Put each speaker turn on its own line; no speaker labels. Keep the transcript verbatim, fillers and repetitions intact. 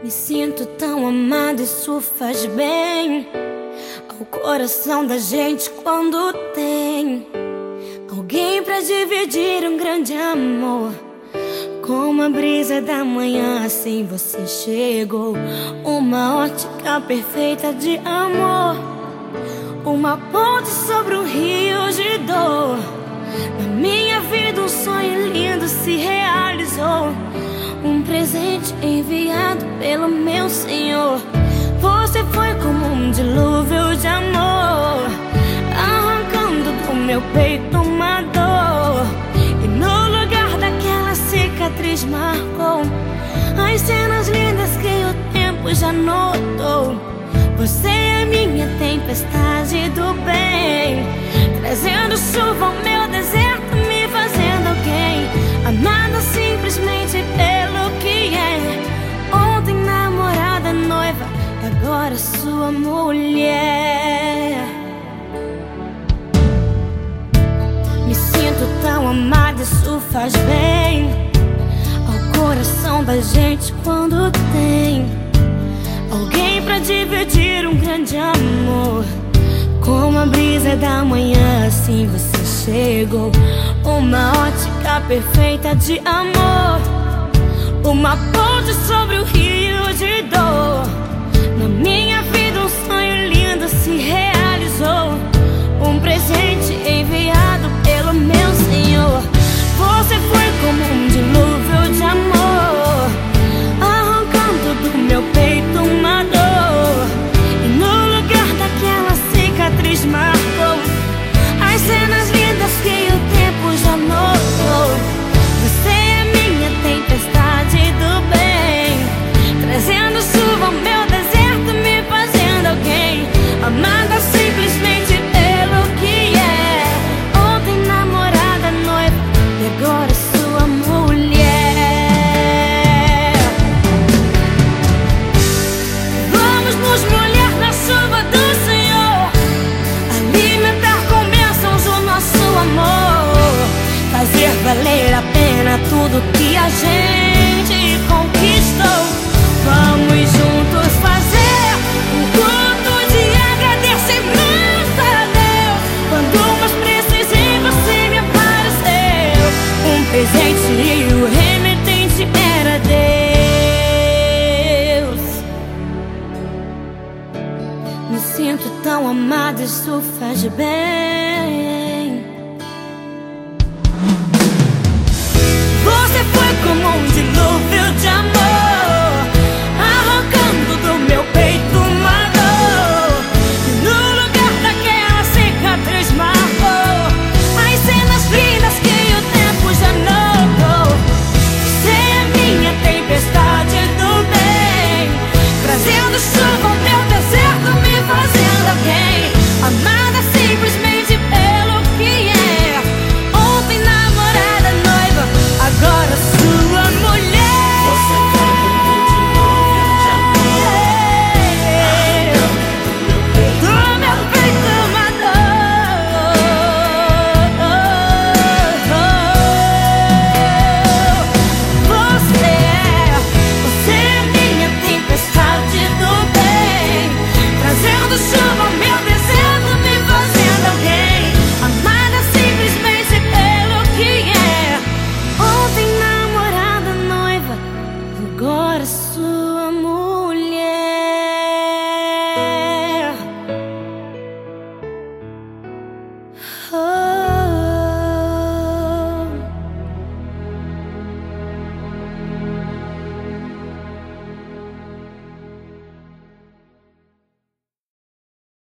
Me sinto tão amada, isso faz bem ao coração da gente quando tem alguém pra dividir um grande amor. Como a brisa da manhã, assim você chegou. Uma ótica perfeita de amor, uma ponte sobre um rio de dor. Na minha vida um sonho lindo se realizou, um presente enviado pelo meu Senhor. Você foi como um dilúvio de amor, arrancando do meu peito uma dor. E no lugar daquela cicatriz marcou as cenas lindas que o tempo já notou. Você é minha tempestade do bem, trazendo chuva ao meu deserto, me fazendo alguém, amada simplesmente pelo que é. Ontem namorada, noiva, agora sua mulher. Me sinto tão amada, isso faz bem ao coração da gente quando tem alguém pra dividir um grande amor. Como a brisa da manhã, assim você chegou. Uma ótica perfeita de amor, uma ponte sobre o rio de dor. Na minha vida um sonho lindo se realizou, um presente enviado pelo meu Senhor. Você foi como um dilúvio de amor, arrancando do meu peito uma dor. E no lugar daquela cicatriz marcou as cenas lindas que o tempo já notou. Você é minha tempestade do bem, trazendo chuva ao meu deserto, me fazendo alguém, amada simplesmente pelo que é. Ontem namorada, noiva, e agora sua mulher. Vamos nos molhar na chuva do Senhor, alimentar com bênçãos o nosso amor, fazer valer a pena tudo que a gente conquistou. Vamos juntos fazer um culto de agradecimento a Deus. Quando mais precisei você me apareceu, um presente e o remetente era Deus. Me sinto tão amada, isso faz bem